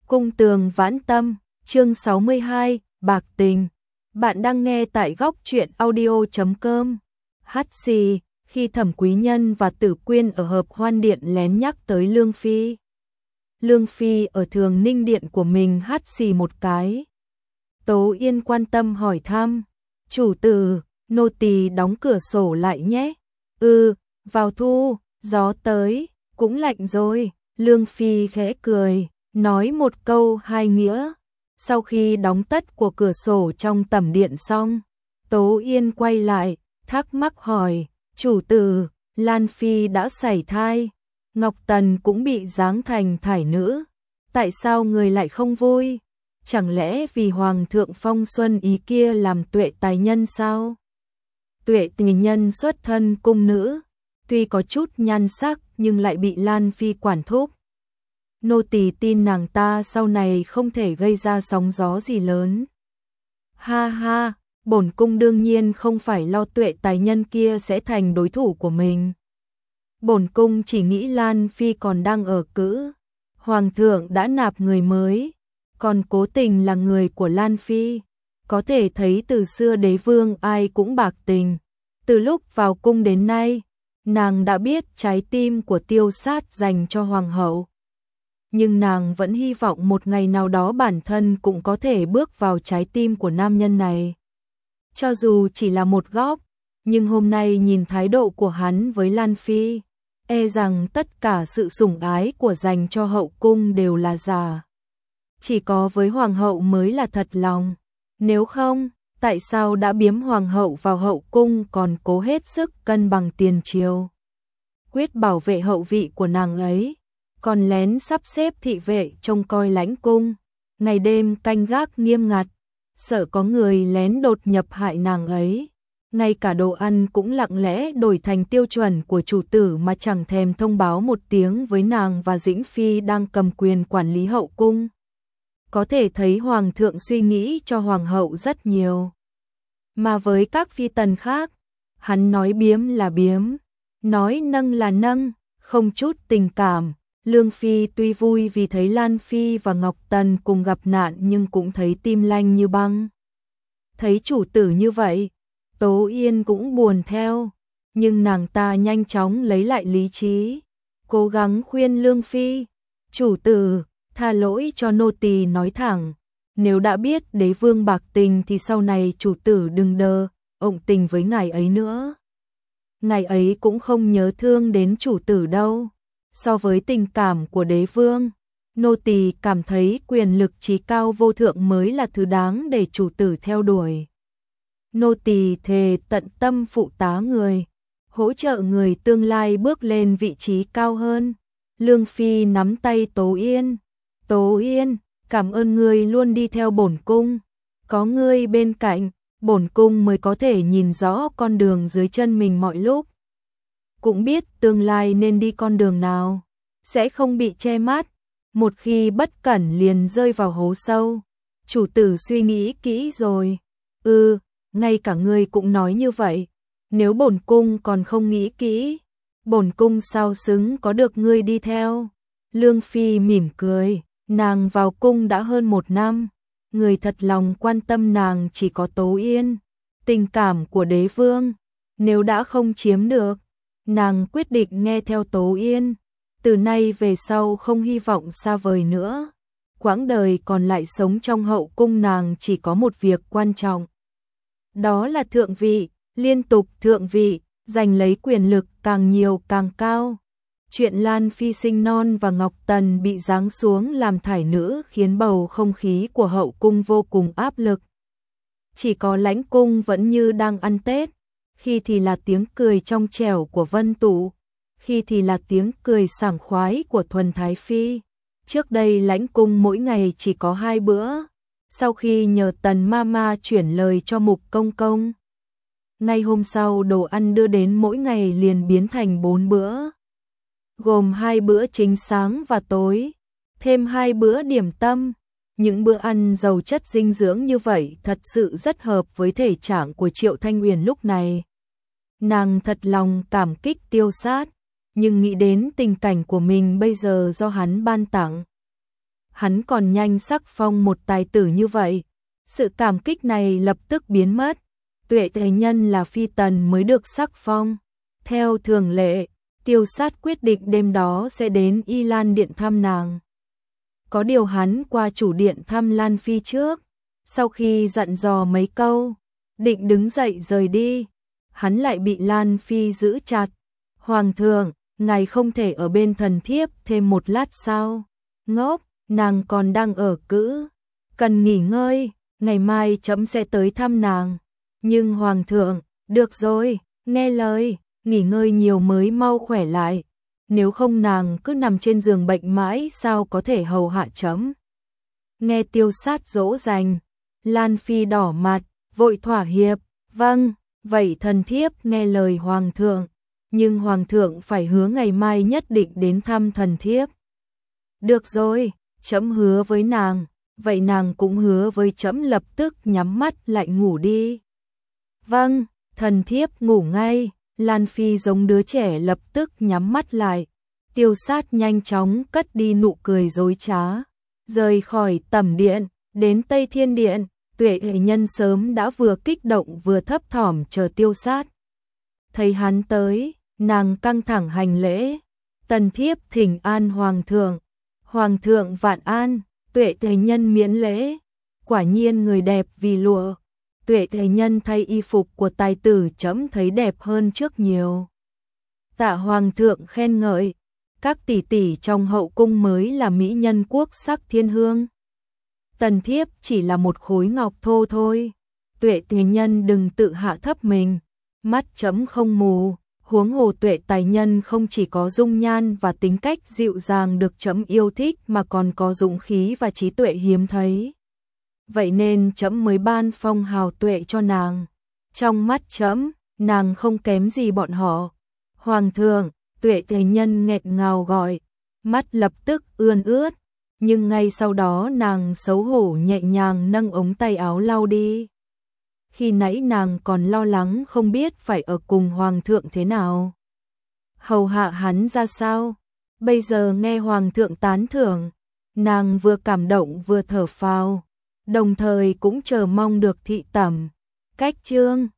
Cung tường vãn tâm, chương 62, bạc tình. Bạn đang nghe tại góc truyện audio.com. Hát xì, khi Thẩm Quý Nhân và Tử Quyên ở Hợp Hoan Điện lén nhắc tới Lương Phi. Lương Phi ở Thường Ninh Điện của mình hát xì một cái. Tố Yên quan tâm hỏi thăm, chủ tử, nô tỳ đóng cửa sổ lại nhé. Vào thu, gió tới, cũng lạnh rồi. Lương Phi khẽ cười, nói một câu hai nghĩa. Sau khi đóng tất của cửa sổ trong tẩm điện xong, Tố Yên quay lại, thắc mắc hỏi, chủ tử, Lan Phi đã sảy thai, Ngọc Tần cũng bị giáng thành thải nữ. Tại sao người lại không vui? Chẳng lẽ vì Hoàng thượng phong xuân ý kia làm Tuệ tài nhân sao? Tuệ tình nhân xuất thân cung nữ, tuy có chút nhan sắc nhưng lại bị Lan Phi quản thúc. Nô tỳ tin nàng ta sau này không thể gây ra sóng gió gì lớn. Ha ha, bổn cung đương nhiên không phải lo Tuệ tài nhân kia sẽ thành đối thủ của mình. Bổn cung chỉ nghĩ Lan Phi còn đang ở cữ. Hoàng thượng đã nạp người mới, còn Cố Tình là người của Lan Phi. Có thể thấy từ xưa đế vương ai cũng bạc tình. Từ lúc vào cung đến nay, nàng đã biết trái tim của Tiêu Sát dành cho hoàng hậu. Nhưng nàng vẫn hy vọng một ngày nào đó bản thân cũng có thể bước vào trái tim của nam nhân này. Cho dù chỉ là một góc, nhưng hôm nay nhìn thái độ của hắn với Lan Phi, e rằng tất cả sự sủng ái của dành cho hậu cung đều là giả. Chỉ có với hoàng hậu mới là thật lòng. Nếu không, tại sao đã biếm hoàng hậu vào hậu cung còn cố hết sức cân bằng tiền triều, quyết bảo vệ hậu vị của nàng ấy, còn lén sắp xếp thị vệ trông coi lãnh cung, ngày đêm canh gác nghiêm ngặt, sợ có người lén đột nhập hại nàng ấy. Ngay cả đồ ăn cũng lặng lẽ đổi thành tiêu chuẩn của chủ tử mà chẳng thèm thông báo một tiếng với nàng và Dĩnh Phi đang cầm quyền quản lý hậu cung. Có thể thấy hoàng thượng suy nghĩ cho hoàng hậu rất nhiều. Mà với các phi tần khác, hắn nói biếm là biếm, nói nâng là nâng, không chút tình cảm. Lương Phi tuy vui vì thấy Lan Phi và Ngọc Tần cùng gặp nạn nhưng cũng thấy tim lạnh như băng. Thấy chủ tử như vậy, Tố Yên cũng buồn theo, nhưng nàng ta nhanh chóng lấy lại lý trí, cố gắng khuyên Lương Phi, chủ tử, tha lỗi cho nô tỳ nói thẳng, nếu đã biết đế vương bạc tình thì sau này chủ tử đừng ộng tình với ngài ấy nữa. Ngài ấy cũng không nhớ thương đến chủ tử đâu. So với tình cảm của đế vương, nô tỳ cảm thấy quyền lực trí cao vô thượng mới là thứ đáng để chủ tử theo đuổi. Nô tỳ thề tận tâm phụ tá người, hỗ trợ người tương lai bước lên vị trí cao hơn. Lương Phi nắm tay Tố Yên. Tố Yên, cảm ơn ngươi luôn đi theo bổn cung. Có ngươi bên cạnh, bổn cung mới có thể nhìn rõ con đường dưới chân mình mọi lúc. Cũng biết tương lai nên đi con đường nào, sẽ không bị che mắt, một khi bất cẩn liền rơi vào hố sâu. Chủ tử suy nghĩ kỹ rồi. Ngay cả ngươi cũng nói như vậy. Nếu bổn cung còn không nghĩ kỹ, bổn cung sao xứng có được ngươi đi theo. Lương Phi mỉm cười, nàng vào cung đã hơn 1 năm, người thật lòng quan tâm nàng chỉ có Tố Yên. Tình cảm của đế vương, nếu đã không chiếm được, nàng quyết định nghe theo Tố Yên, từ nay về sau không hy vọng xa vời nữa. Quãng đời còn lại sống trong hậu cung nàng chỉ có một việc quan trọng. Đó là thượng vị, liên tục thượng vị, giành lấy quyền lực càng nhiều càng cao. Chuyện Lan Phi sinh non và Ngọc Tần bị giáng xuống làm thải nữ khiến bầu không khí của hậu cung vô cùng áp lực. Chỉ có lãnh cung vẫn như đang ăn Tết. Khi thì là tiếng cười trong trẻo của Vân Tụ, khi thì là tiếng cười sảng khoái của Thuần Thái Phi. Trước đây lãnh cung mỗi ngày chỉ có 2 bữa, sau khi nhờ Tần Mama chuyển lời cho Mục Công Công, ngay hôm sau đồ ăn đưa đến mỗi ngày liền biến thành 4 bữa, gồm 2 bữa chính sáng và tối, thêm 2 bữa điểm tâm. Những bữa ăn giàu chất dinh dưỡng như vậy thật sự rất hợp với thể trạng của Triệu Thanh Uyển lúc này. Nàng thật lòng cảm kích Tiêu Sát, nhưng nghĩ đến tình cảnh của mình bây giờ do hắn ban tặng. hắn còn nhanh sắc phong một tài tử như vậy. Sự cảm kích này lập tức biến mất. Tuệ Tề Nhân là phi tần mới được sắc phong. Theo thường lệ, Tiêu Sát quyết định đêm đó sẽ đến Y Lan Điện thăm nàng. Có điều hắn qua chủ điện thăm Lan Phi trước. Sau khi dặn dò mấy câu, định đứng dậy rời đi, hắn lại bị Lan Phi giữ chặt. Hoàng thượng, ngài không thể ở bên thần thiếp thêm một lát sao? Ngốc, nàng còn đang ở cữ, cần nghỉ ngơi, ngày mai trẫm sẽ tới thăm nàng. Nhưng hoàng thượng, được rồi, nghe lời, nghỉ ngơi nhiều mới mau khỏe lại. Nếu không nàng cứ nằm trên giường bệnh mãi sao có thể hầu hạ trẫm. Nghe Tiêu Sát dỗ dành, Lan Phi đỏ mặt, vội thỏa hiệp, vâng, vậy thần thiếp nghe lời hoàng thượng, nhưng hoàng thượng phải hứa ngày mai nhất định đến thăm thần thiếp. Được rồi, trẫm hứa với nàng, vậy nàng cũng hứa với trẫm lập tức nhắm mắt lại ngủ đi. Vâng, thần thiếp ngủ ngay. Lan Phi giống đứa trẻ lập tức nhắm mắt lại. Tiêu Sát nhanh chóng cất đi nụ cười dối trá, rời khỏi tẩm điện, đến Tây Thiên Điện. Tuệ Tề Nhân sớm đã vừa kích động vừa thấp thỏm chờ Tiêu Sát. Thấy hắn tới, nàng căng thẳng hành lễ. Tần thiếp thỉnh an hoàng thượng. Hoàng thượng vạn an. Tuệ Tề Nhân miễn lễ. Quả nhiên người đẹp vì lụa. Tuệ Tề Nhân thay y phục của tài tử trẫm thấy đẹp hơn trước nhiều. Tạ hoàng thượng khen ngợi. Các tỷ tỷ trong hậu cung mới là mỹ nhân quốc sắc thiên hương. Tần thiếp chỉ là một khối ngọc thô thôi. Tuệ Tề Nhân đừng tự hạ thấp mình. Mắt trẫm không mù. Huống hồ Tuệ Tài Nhân không chỉ có dung nhan và tính cách dịu dàng được trẫm yêu thích mà còn có dũng khí và trí tuệ hiếm thấy. Vậy nên trẫm mới ban phong hào tuệ cho nàng. Trong mắt trẫm, nàng không kém gì bọn họ. Hoàng thượng, Tuệ Tề Nhân nghẹt ngào gọi, mắt lập tức ươn ướt, nhưng ngay sau đó nàng xấu hổ nhẹ nhàng nâng ống tay áo lau đi. Khi nãy nàng còn lo lắng không biết phải ở cùng hoàng thượng thế nào, hầu hạ hắn ra sao. Bây giờ nghe hoàng thượng tán thưởng, nàng vừa cảm động vừa thở phào, đồng thời cũng chờ mong được thị tẩm. Cách chương